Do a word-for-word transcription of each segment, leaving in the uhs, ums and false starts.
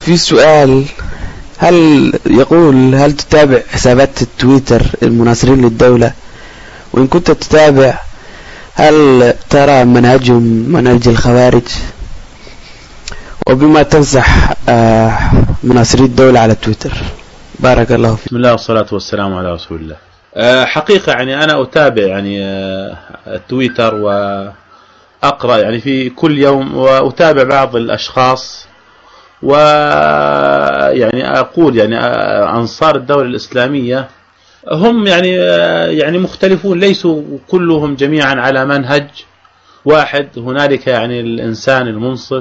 في سؤال، هل يقول هل تتابع حسابات التويتر المناصرين للدولة؟ وإن كنت تتابع هل ترى منهجهم منهج الخوارج؟ وبما تنصح مناصري الدولة على تويتر؟ بارك الله فيك. بسم الله والصلاة والسلام على رسول الله. حقيقة يعني أنا أتابع يعني التويتر وأقرأ يعني في كل يوم، وأتابع بعض الأشخاص، ويعني أقول يعني أنصار الدولة الإسلامية هم يعني يعني مختلفون، ليسوا كلهم جميعا على منهج واحد. هنالك يعني الإنسان المنصف،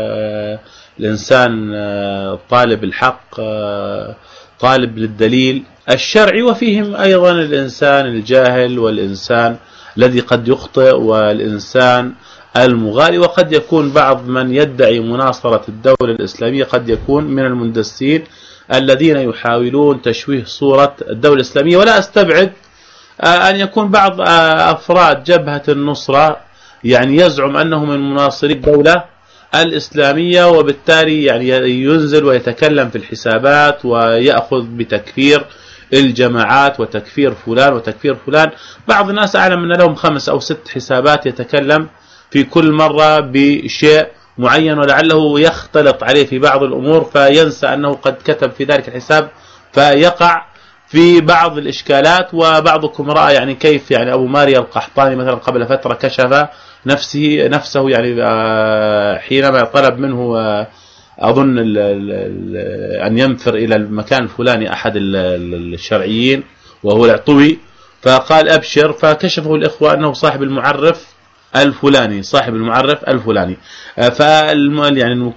الإنسان طالب الحق، طالب للدليل الشرعي، وفيهم أيضا الإنسان الجاهل، والإنسان الذي قد يخطئ، والإنسان المغالي. وقد يكون بعض من يدعي مناصرة الدولة الإسلامية قد يكون من المندسين الذين يحاولون تشويه صورة الدولة الإسلامية. ولا أستبعد أن يكون بعض أفراد جبهة النصرة يعني يزعم أنه من مناصري الدولة الإسلامية، وبالتالي يعني ينزل ويتكلم في الحسابات ويأخذ بتكفير الجماعات وتكفير فلان وتكفير فلان. بعض الناس أعلم أن لهم خمس أو ست حسابات يتكلم في كل مرة بشيء معين، ولعله يختلط عليه في بعض الأمور فينسى أنه قد كتب في ذلك الحساب، فيقع في بعض الإشكالات. وبعضكم رأى يعني كيف يعني أبو ماريا القحطاني مثلا قبل فترة كشف نفسه نفسه يعني حينما طلب منه أظن أن ينفر إلى المكان الفلاني أحد الشرعيين وهو العطوي، فقال أبشر، فكشفه الإخوة أنه صاحب المعرف الفلاني صاحب المعرف الفلاني. فالم يعني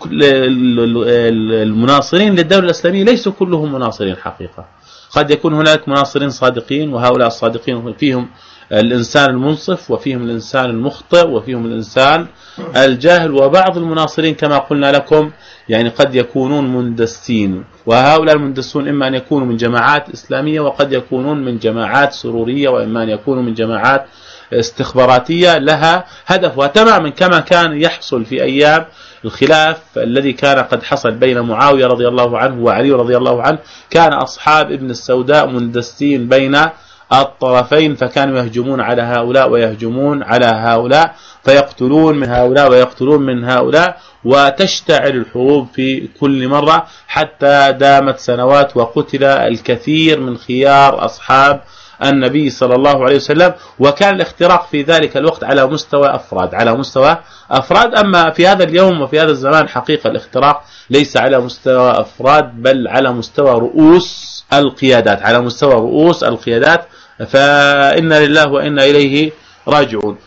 المناصرين للدولة الإسلامية ليسوا كلهم مناصرين حقيقة. قد يكون هناك مناصرين صادقين، وهؤلاء الصادقين فيهم الإنسان المنصف، وفيهم الإنسان المخطئ، وفيهم الإنسان الجاهل. وبعض المناصرين كما قلنا لكم يعني قد يكونون مندسين، وهؤلاء المندسون إما أن يكونوا من جماعات إسلامية، وقد يكونون من جماعات سرورية، وإما أن يكونوا من جماعات استخباراتية لها هدفها تماما كما كان يحصل في أيام الخلاف الذي كان قد حصل بين معاوية رضي الله عنه وعلي رضي الله عنه. كان أصحاب ابن السوداء مندسين بين الطرفين، فكانوا يهجمون على هؤلاء ويهجمون على هؤلاء، فيقتلون من هؤلاء ويقتلون من هؤلاء، وتشتعل الحروب في كل مرة حتى دامت سنوات، وقتل الكثير من خيار أصحاب النبي صلى الله عليه وسلم. وكان الاختراق في ذلك الوقت على مستوى أفراد على مستوى أفراد أما في هذا اليوم وفي هذا الزمان حقيقة الاختراق ليس على مستوى أفراد، بل على مستوى رؤوس القيادات على مستوى رؤوس القيادات فإنا لله وإنا إليه راجعون.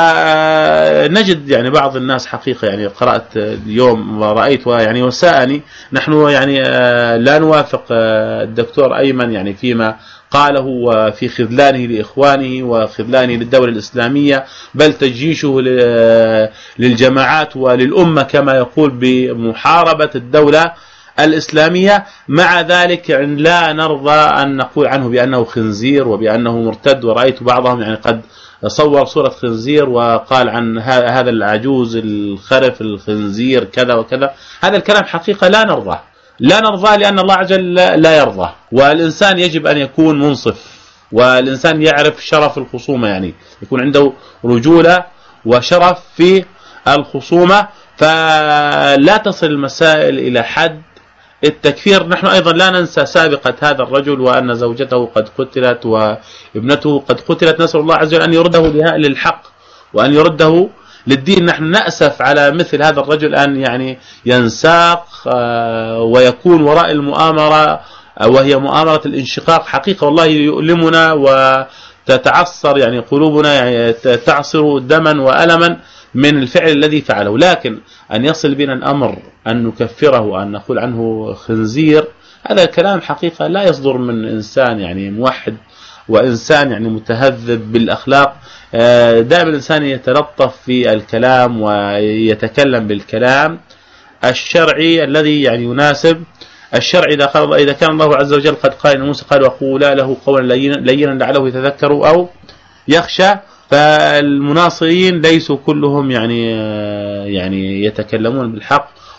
فنجد يعني بعض الناس حقيقة يعني قرأت اليوم ورأيت يعني وساءني، نحن يعني لا نوافق الدكتور أيمن يعني فيما قاله وفي خذلانه لإخوانه وخذلانه للدولة الإسلامية، بل تجيشه للجماعات وللأمة كما يقول بمحاربة الدولة الإسلامية. مع ذلك يعني لا نرضى أن نقول عنه بأنه خنزير وبأنه مرتد. ورأيت بعضهم يعني قد صور صورة خنزير وقال عن هذا العجوز الخرف الخنزير كذا وكذا. هذا الكلام حقيقة لا نرضى لا نرضى لأن الله عز وجل لا يرضى. والإنسان يجب أن يكون منصف، والإنسان يعرف شرف الخصومة، يعني يكون عنده رجولة وشرف في الخصومة، فلا تصل المسائل إلى حد التكفير. نحن أيضا لا ننسى سابقة هذا الرجل وأن زوجته قد قتلت وابنته قد قتلت. نسأل الله عز وجل أن يرده للحق وأن يرده للدين. نحن نأسف على مثل هذا الرجل أن يعني ينساق ويكون وراء المؤامرة وهي مؤامرة الانشقاق. حقيقة والله يؤلمنا وتتعصر يعني قلوبنا، يعني تعصر دما وألما من الفعل الذي فعله. لكن أن يصل بنا الأمر أن نكفره وأن نقول عنه خنزير، هذا الكلام حقيقة لا يصدر من إنسان يعني موحد وإنسان يعني متهذب بالأخلاق. دائما الإنسان يتلطف في الكلام ويتكلم بالكلام الشرعي الذي يعني يناسب الشرع. إذا قال إذا كان الله عز وجل قد قال لموسى قال وقولا له قولا لينا لعله يتذكر أو يخشى. فالمناصرين ليسوا كلهم يعني يعني يتكلمون بالحق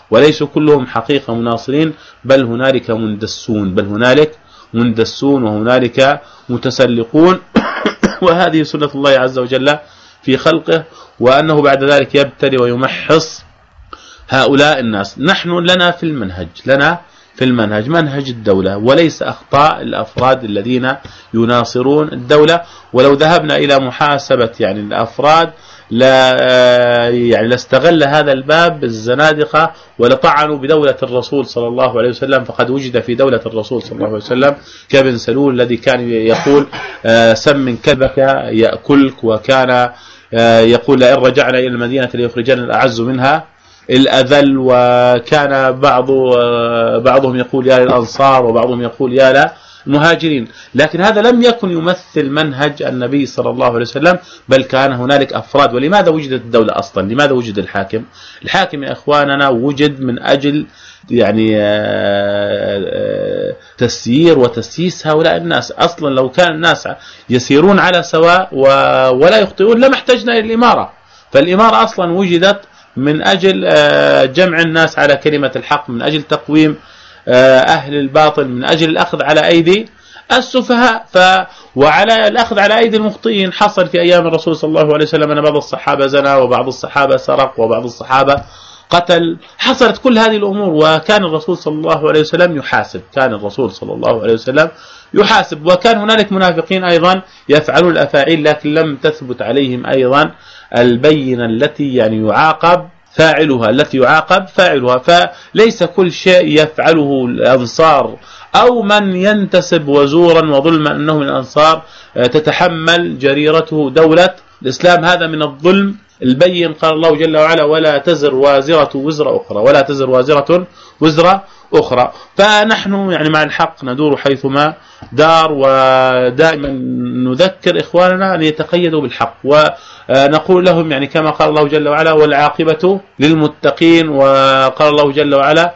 وليسوا كلهم حقيقة مناصرين، بل هنالك مندسون بل هنالك مندسون وهنالك متسلقون. وهذه سنة الله عز وجل في خلقه، وأنه بعد ذلك يبتلي ويمحص هؤلاء الناس. نحن لنا في المنهج لنا في المنهج منهج الدولة، وليس أخطاء الأفراد الذين يناصرون الدولة. ولو ذهبنا إلى محاسبة يعني الأفراد لا يعني لاستغل هذا الباب الزنادقة ولطعنوا بدولة الرسول صلى الله عليه وسلم. فقد وجد في دولة الرسول صلى الله عليه وسلم كابن سلول الذي كان يقول سمن كلبك يأكلك، وكان يقول لئن رجعنا إلى المدينة ليخرجن الأعز منها الأذل. وكان بعض بعضهم يقول يا للأنصار وبعضهم يقول يا للمهاجرين. لكن هذا لم يكن يمثل منهج النبي صلى الله عليه وسلم، بل كان هنالك أفراد. ولماذا وجدت الدولة أصلا؟ لماذا وجد الحاكم؟ الحاكم يا إخواننا وجد من أجل يعني تسيير وتسييس هؤلاء الناس. أصلا لو كان الناس يسيرون على سواء ولا يخطئون لما احتجنا إلى الإمارة. فالإمارة أصلا وجدت من أجل جمع الناس على كلمة الحق، من أجل تقويم أهل الباطل، من أجل الأخذ على أيدي السفهاء ف وعلى الأخذ على أيدي المخطئين. حصل في أيام الرسول صلى الله عليه وسلم أن بعض الصحابة زنى، وبعض الصحابة سرق، وبعض الصحابة قتل. حصلت كل هذه الأمور، وكان الرسول صلى الله عليه وسلم يحاسب كان الرسول صلى الله عليه وسلم يحاسب. وكان هنالك منافقين أيضا يفعلون الأفاعيل، لكن لم تثبت عليهم أيضا البينة التي يعني يعاقب فاعلها التي يعاقب فاعلها. فليس كل شيء يفعله الأنصار أو من ينتسب وزورا وظلما أنه من الأنصار تتحمل جريرته دولة الإسلام. هذا من الظلم البين. قال الله جل وعلا ولا تزر وازرة وزر أخرى ولا تزر وازرة وزر أخرى. فنحن يعني مع الحق ندور حيثما دار، ودائما نذكر إخواننا أن يتقيدوا بالحق، ونقول لهم يعني كما قال الله جل وعلا والعاقبة للمتقين. وقال الله جل وعلا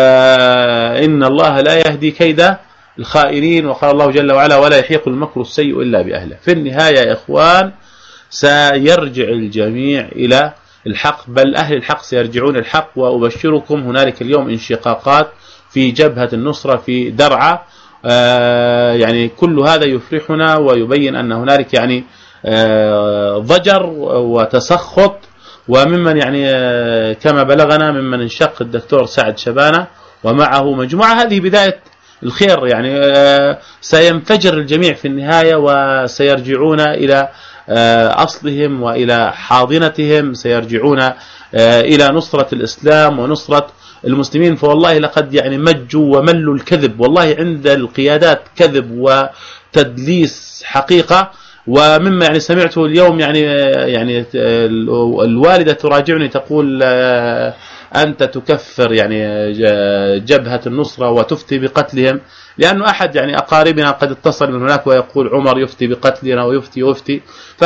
إن الله لا يهدي كيد الخائنين. وقال الله جل وعلا ولا يحيق المكر السيء إلا بأهله. في النهاية يا إخوان سيرجع الجميع إلى الحق، بل أهل الحق سيرجعون الحق. وأبشركم هنالك اليوم انشقاقات في جبهة النصرة في درعا. آه يعني كل هذا يفرحنا ويبين أن هنالك يعني آه ضجر وتسخط. وممن يعني آه كما بلغنا ممن انشق الدكتور سعد شبانة ومعه مجموعة. هذه بداية الخير، يعني آه سينفجر الجميع في النهاية وسيرجعون إلى أصلهم وإلى حاضنتهم، سيرجعون إلى نصرة الإسلام ونصرة المسلمين. فوالله لقد يعني مجوا وملوا الكذب، والله عند القيادات كذب وتدليس حقيقة. ومما يعني سمعته اليوم يعني يعني الوالدة تراجعني تقول أنت تكفر يعني جبهة النصرة وتفتي بقتلهم، لأنه أحد يعني أقاربنا قد اتصل من هناك ويقول عمر يفتي بقتلنا ويفتي ويفتي.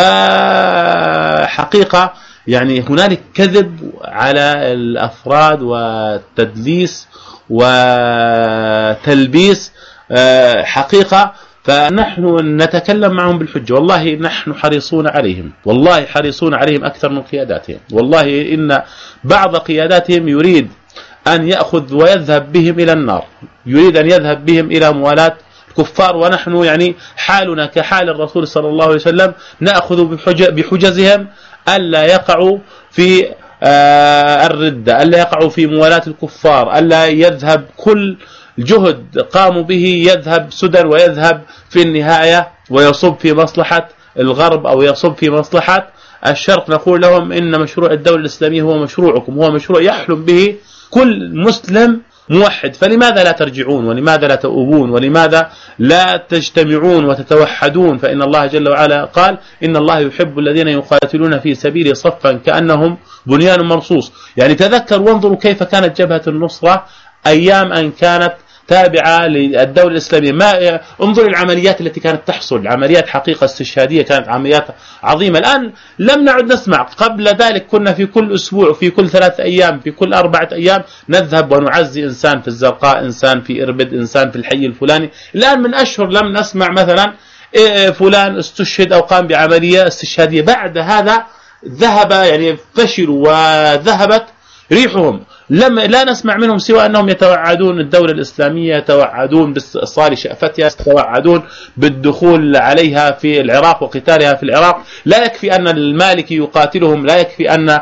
فحقيقة يعني هنالك كذب على الأفراد وتدليس وتلبيس حقيقة. فنحن نتكلم معهم بالحجة، والله نحن حريصون عليهم، والله حريصون عليهم أكثر من قياداتهم. والله إن بعض قياداتهم يريد أن يأخذ ويذهب بهم إلى النار، يريد أن يذهب بهم إلى موالاة الكفار. ونحن يعني حالنا كحال الرسول صلى الله عليه وسلم نأخذ بحجزهم ألا يقعوا في الردة، ألا يقعوا في موالاة الكفار، ألا يذهب كل جهد قاموا به يذهب سدى ويذهب في النهاية ويصب في مصلحة الغرب أو يصب في مصلحة الشرق. نقول لهم إن مشروع الدولة الإسلامية هو مشروعكم، هو مشروع يحلم به كل مسلم موحد. فلماذا لا ترجعون؟ ولماذا لا تؤوبون؟ ولماذا لا تجتمعون وتتوحدون؟ فإن الله جل وعلا قال إن الله يحب الذين يقاتلون في سبيله صفا كأنهم بنيان مرصوص. يعني تذكر وانظروا كيف كانت جبهة النصرة أيام أن كانت تابعة للدولة الإسلامية. ما انظر العمليات التي كانت تحصل، عمليات حقيقة استشهادية، كانت عمليات عظيمة. الآن لم نعد نسمع. قبل ذلك كنا في كل أسبوع، في كل ثلاث أيام، في كل أربعة أيام نذهب ونعزي إنسان في الزرقاء، إنسان في إربد، إنسان في الحي الفلاني. الآن من أشهر لم نسمع مثلا فلان استشهد أو قام بعملية استشهادية. بعد هذا ذهب يعني فشلوا وذهبت ريحهم. لم لا نسمع منهم سوى أنهم يتوعدون الدولة الإسلامية، يتوعدون باستئصال شأفتها، يتوعدون بالدخول عليها في العراق وقتالها في العراق. لا يكفي أن المالكي يقاتلهم، لا يكفي أن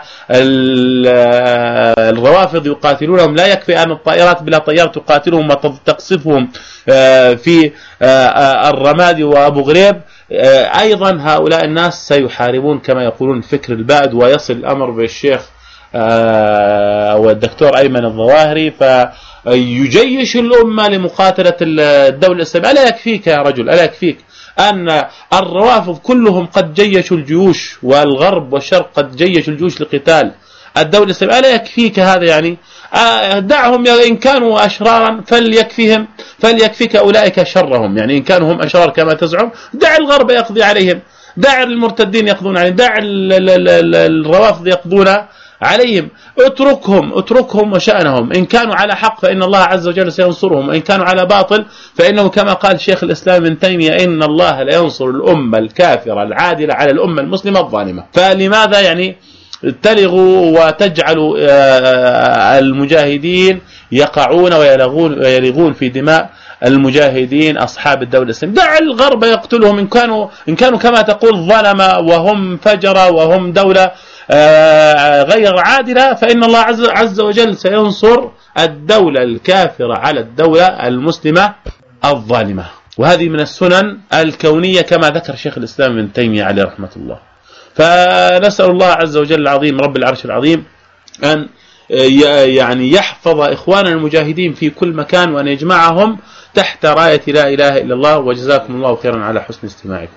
الروافض يقاتلونهم، لا يكفي أن الطائرات بلا طيار تقاتلهم وتقصفهم في الرمادي وأبو غريب. أيضا هؤلاء الناس سيحاربون كما يقولون الفكر البائد، ويصل الأمر بالشيخ والدكتور أيمن الظواهري فيجيش الأمة لمقاتلة الدولة الإسلامية. ألا يكفيك يا رجل، ألا يكفيك أن الروافض كلهم قد جيشوا الجيوش، والغرب والشرق قد جيشوا الجيوش لقتال الدولة الإسلامية؟ ألا يكفيك هذا؟ يعني دعهم إن كانوا أشرارا فليكفيهم فليكفيك أولئك شرهم. يعني إن كانوا هم أشرار كما تزعم، دع الغرب يقضي عليهم، دع المرتدين يقضون عليهم، دع الروافض يقضون عليهم، اتركهم اتركهم وشأنهم. إن كانوا على حق فإن الله عز وجل سينصرهم، وإن كانوا على باطل فإنه كما قال شيخ الإسلام ابن تيمية إن الله لا ينصر الأمة الكافرة العادلة على الأمة المسلمة الظالمة. فلماذا يعني تلغوا وتجعلوا المجاهدين يقعون ويلغون ويلغون في دماء المجاهدين أصحاب الدولة الإسلامية؟ دع الغرب يقتلهم إن كانوا إن كانوا كما تقول ظلمة وهم فجرة وهم دولة غير عادلة، فإن الله عز وجل سينصر الدولة الكافرة على الدولة المسلمة الظالمة. وهذه من السنن الكونية كما ذكر شيخ الإسلام ابن تيمية عليه رحمة الله. فنسأل الله عز وجل العظيم رب العرش العظيم أن يعني يحفظ إخواننا المجاهدين في كل مكان، وأن يجمعهم تحت راية لا إله إلا الله. وجزاكم الله خيرا على حسن استماعكم.